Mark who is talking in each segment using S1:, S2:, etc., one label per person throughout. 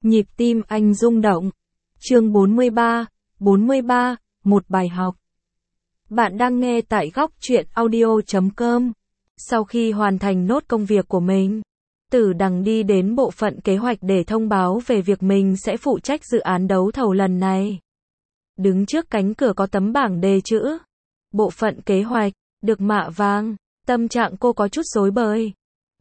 S1: Nhịp tim anh rung động. Chương 43, một bài học. Bạn đang nghe tại góc truyện audio.com. Sau khi hoàn thành nốt công việc của mình, Tử Đằng đi đến bộ phận kế hoạch để thông báo về việc mình sẽ phụ trách dự án đấu thầu lần này. Đứng trước cánh cửa có tấm bảng đề chữ bộ phận kế hoạch, được mạ vàng, tâm trạng cô có chút rối bời.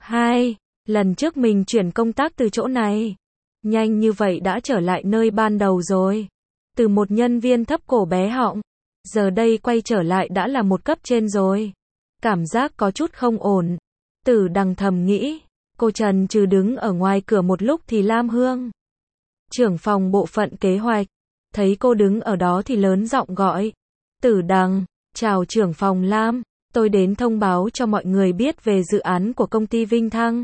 S1: Lần trước mình chuyển công tác từ chỗ này, nhanh như vậy đã trở lại nơi ban đầu rồi. Từ một nhân viên thấp cổ bé họng, giờ đây quay trở lại đã là một cấp trên rồi. Cảm giác có chút không ổn. Tử Đằng thầm nghĩ. Cô chần chừ đứng ở ngoài cửa một lúc thì Lam Hương, trưởng phòng bộ phận kế hoạch, thấy cô đứng ở đó thì lớn giọng gọi. Tử Đằng, chào trưởng phòng Lam, tôi đến thông báo cho mọi người biết về dự án của công ty Vinh Thăng.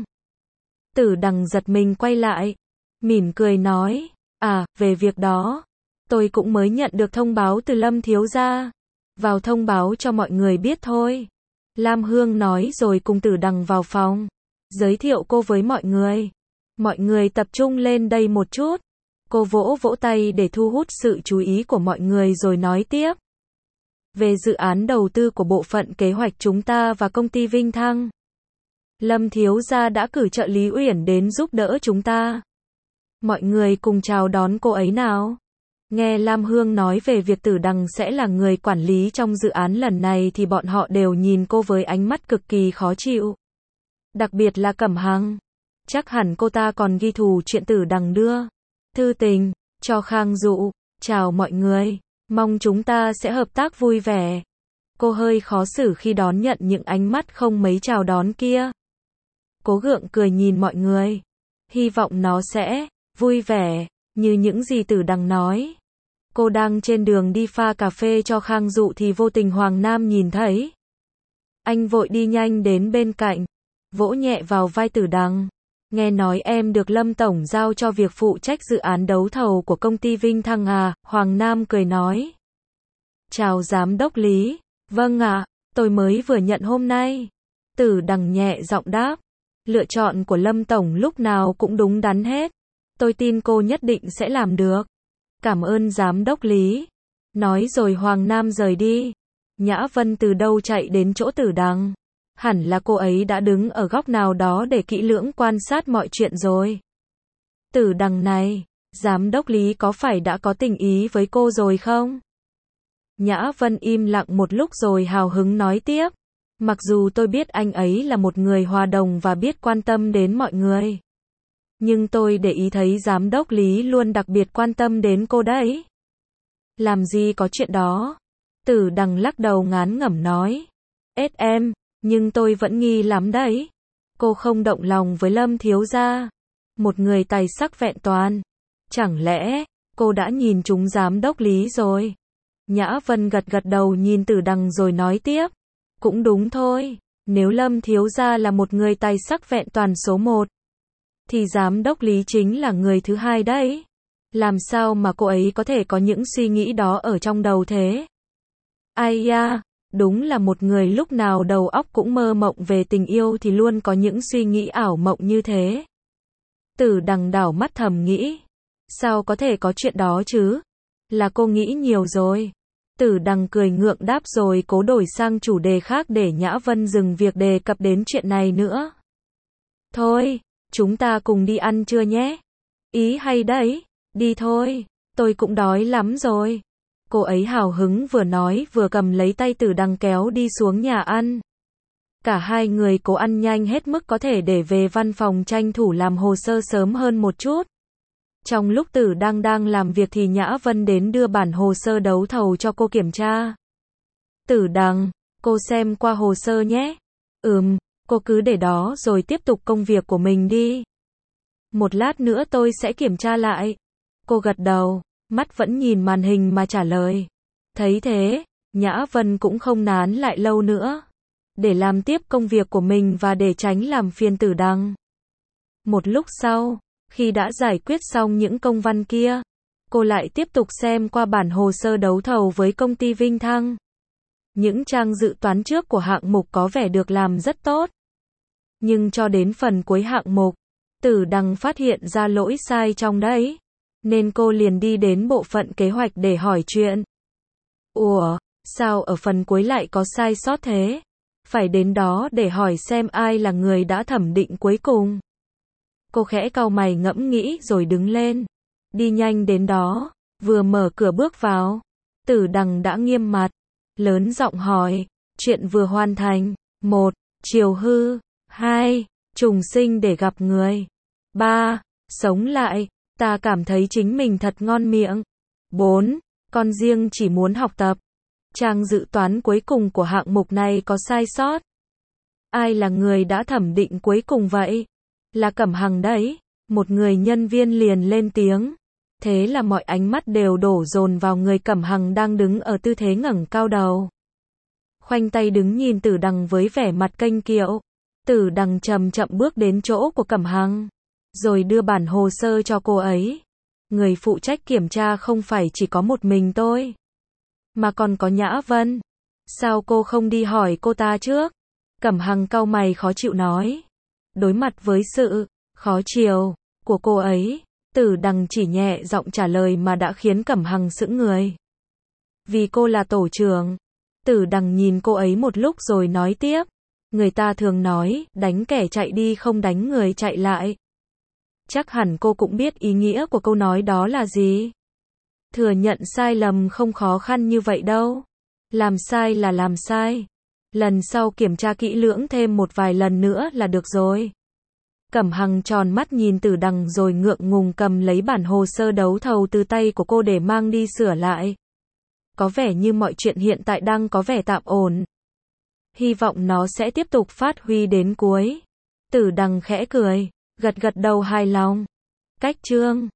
S1: Tử Đằng giật mình quay lại, mỉm cười nói, về việc đó, tôi cũng mới nhận được thông báo từ Lâm thiếu gia, vào thông báo cho mọi người biết thôi. Lam Hương nói rồi cùng Tử Đằng vào phòng, giới thiệu cô với mọi người. Mọi người tập trung lên đây một chút. Cô vỗ vỗ tay để thu hút sự chú ý của mọi người rồi nói tiếp. Về dự án đầu tư của bộ phận kế hoạch chúng ta và công ty Vinh Thăng, Lâm thiếu gia đã cử trợ lý Uyển đến giúp đỡ chúng ta. Mọi người cùng chào đón cô ấy nào. Nghe Lam Hương nói về việc Tử Đằng sẽ là người quản lý trong dự án lần này thì bọn họ đều nhìn cô với ánh mắt cực kỳ khó chịu. Đặc biệt là Cẩm Hằng. Chắc hẳn cô ta còn ghi thù chuyện Tử Đằng đưa thư tình cho Khang Dụ. Chào mọi người, mong chúng ta sẽ hợp tác vui vẻ. Cô hơi khó xử khi đón nhận những ánh mắt không mấy chào đón kia. Cố gượng cười nhìn mọi người, hy vọng nó sẽ vui vẻ như những gì Tử Đằng nói. Cô đang trên đường đi pha cà phê cho Khang Dụ thì vô tình Hoàng Nam nhìn thấy. Anh vội đi nhanh đến bên cạnh, vỗ nhẹ vào vai Tử Đằng. Nghe nói em được Lâm tổng giao cho việc phụ trách dự án đấu thầu của công ty Vinh Thăng à? Hoàng Nam cười nói. Chào giám đốc Lý. Vâng ạ, tôi mới vừa nhận hôm nay. Tử Đằng nhẹ giọng đáp. Lựa chọn của Lâm tổng lúc nào cũng đúng đắn hết. Tôi tin cô nhất định sẽ làm được. Cảm ơn giám đốc Lý. Nói rồi Hoàng Nam rời đi. Nhã Vân từ đâu chạy đến chỗ Tử Đằng. Hẳn là cô ấy đã đứng ở góc nào đó để kỹ lưỡng quan sát mọi chuyện rồi. Tử Đằng này, giám đốc Lý có phải đã có tình ý với cô rồi không? Nhã Vân im lặng một lúc rồi hào hứng nói tiếp. Mặc dù tôi biết anh ấy là một người hòa đồng và biết quan tâm đến mọi người, nhưng tôi để ý thấy giám đốc Lý luôn đặc biệt quan tâm đến cô đấy. Làm gì có chuyện đó. Tử Đằng lắc đầu ngán ngẩm nói. Em, nhưng tôi vẫn nghi lắm đấy. Cô không động lòng với Lâm thiếu gia, một người tài sắc vẹn toàn. Chẳng lẽ cô đã nhìn trúng giám đốc Lý rồi? Nhã Vân gật gật đầu nhìn Tử Đằng rồi nói tiếp. Cũng đúng thôi, nếu Lâm thiếu gia là một người tài sắc vẹn toàn số 1, thì giám đốc Lý chính là người thứ hai đấy. Làm sao mà cô ấy có thể có những suy nghĩ đó ở trong đầu thế? Ai da, đúng là một người lúc nào đầu óc cũng mơ mộng về tình yêu thì luôn có những suy nghĩ ảo mộng như thế. Tử Đằng đảo mắt thầm nghĩ. Sao có thể có chuyện đó chứ? Là cô nghĩ nhiều rồi. Tử Đằng cười ngượng đáp rồi cố đổi sang chủ đề khác để Nhã Vân dừng việc đề cập đến chuyện này nữa. Thôi, chúng ta cùng đi ăn trưa nhé. Ý hay đấy, đi thôi, tôi cũng đói lắm rồi. Cô ấy hào hứng vừa nói vừa cầm lấy tay Tử Đằng kéo đi xuống nhà ăn. Cả hai người cố ăn nhanh hết mức có thể để về văn phòng tranh thủ làm hồ sơ sớm hơn một chút. Trong lúc Tử Đằng đang làm việc thì Nhã Vân đến đưa bản hồ sơ đấu thầu cho cô kiểm tra. Tử Đằng, cô xem qua hồ sơ nhé. Cô cứ để đó rồi tiếp tục công việc của mình đi. Một lát nữa tôi sẽ kiểm tra lại. Cô gật đầu, mắt vẫn nhìn màn hình mà trả lời. Thấy thế, Nhã Vân cũng không nán lại lâu nữa, để làm tiếp công việc của mình và để tránh làm phiền Tử Đằng. Một lúc sau, khi đã giải quyết xong những công văn kia, cô lại tiếp tục xem qua bản hồ sơ đấu thầu với công ty Vinh Thăng. Những trang dự toán trước của hạng mục có vẻ được làm rất tốt. Nhưng cho đến phần cuối hạng mục, Tử Đằng phát hiện ra lỗi sai trong đấy, nên cô liền đi đến bộ phận kế hoạch để hỏi chuyện. Ủa, sao ở phần cuối lại có sai sót thế? Phải đến đó để hỏi xem ai là người đã thẩm định cuối cùng. Cô khẽ cau mày ngẫm nghĩ rồi đứng lên. Đi nhanh đến đó, vừa mở cửa bước vào. Tử Đằng đã nghiêm mặt, lớn giọng hỏi, chuyện vừa hoàn thành. 1. Chiều hư. 2. Trùng sinh để gặp người. 3. Sống lại. Ta cảm thấy chính mình thật ngon miệng. 4. Con riêng chỉ muốn học tập. Trang dự toán cuối cùng của hạng mục này có sai sót. Ai là người đã thẩm định cuối cùng vậy? Là Cẩm Hằng đấy. Một người nhân viên liền lên tiếng. Thế là mọi ánh mắt đều đổ dồn vào người Cẩm Hằng đang đứng ở tư thế ngẩng cao đầu. Khoanh tay đứng nhìn Tử Đằng với vẻ mặt kênh kiệu. Tử Đằng chậm chậm bước đến chỗ của Cẩm Hằng, rồi đưa bản hồ sơ cho cô ấy. Người phụ trách kiểm tra không phải chỉ có một mình tôi, mà còn có Nhã Vân. Sao cô không đi hỏi cô ta trước? Cẩm Hằng cau mày khó chịu nói. Đối mặt với sự khó chiều của cô ấy, Tử Đằng chỉ nhẹ giọng trả lời mà đã khiến Cẩm Hằng sững người. Vì cô là tổ trưởng. Tử Đằng nhìn cô ấy một lúc rồi nói tiếp. Người ta thường nói, đánh kẻ chạy đi không đánh người chạy lại. Chắc hẳn cô cũng biết ý nghĩa của câu nói đó là gì. Thừa nhận sai lầm không khó khăn như vậy đâu. Làm sai là làm sai. Lần sau kiểm tra kỹ lưỡng thêm một vài lần nữa là được rồi. Cẩm Hằng tròn mắt nhìn Tử Đằng rồi ngượng ngùng cầm lấy bản hồ sơ đấu thầu từ tay của cô để mang đi sửa lại. Có vẻ như mọi chuyện hiện tại đang có vẻ tạm ổn. Hy vọng nó sẽ tiếp tục phát huy đến cuối. Tử Đằng khẽ cười, gật gật đầu hài lòng. Cách chương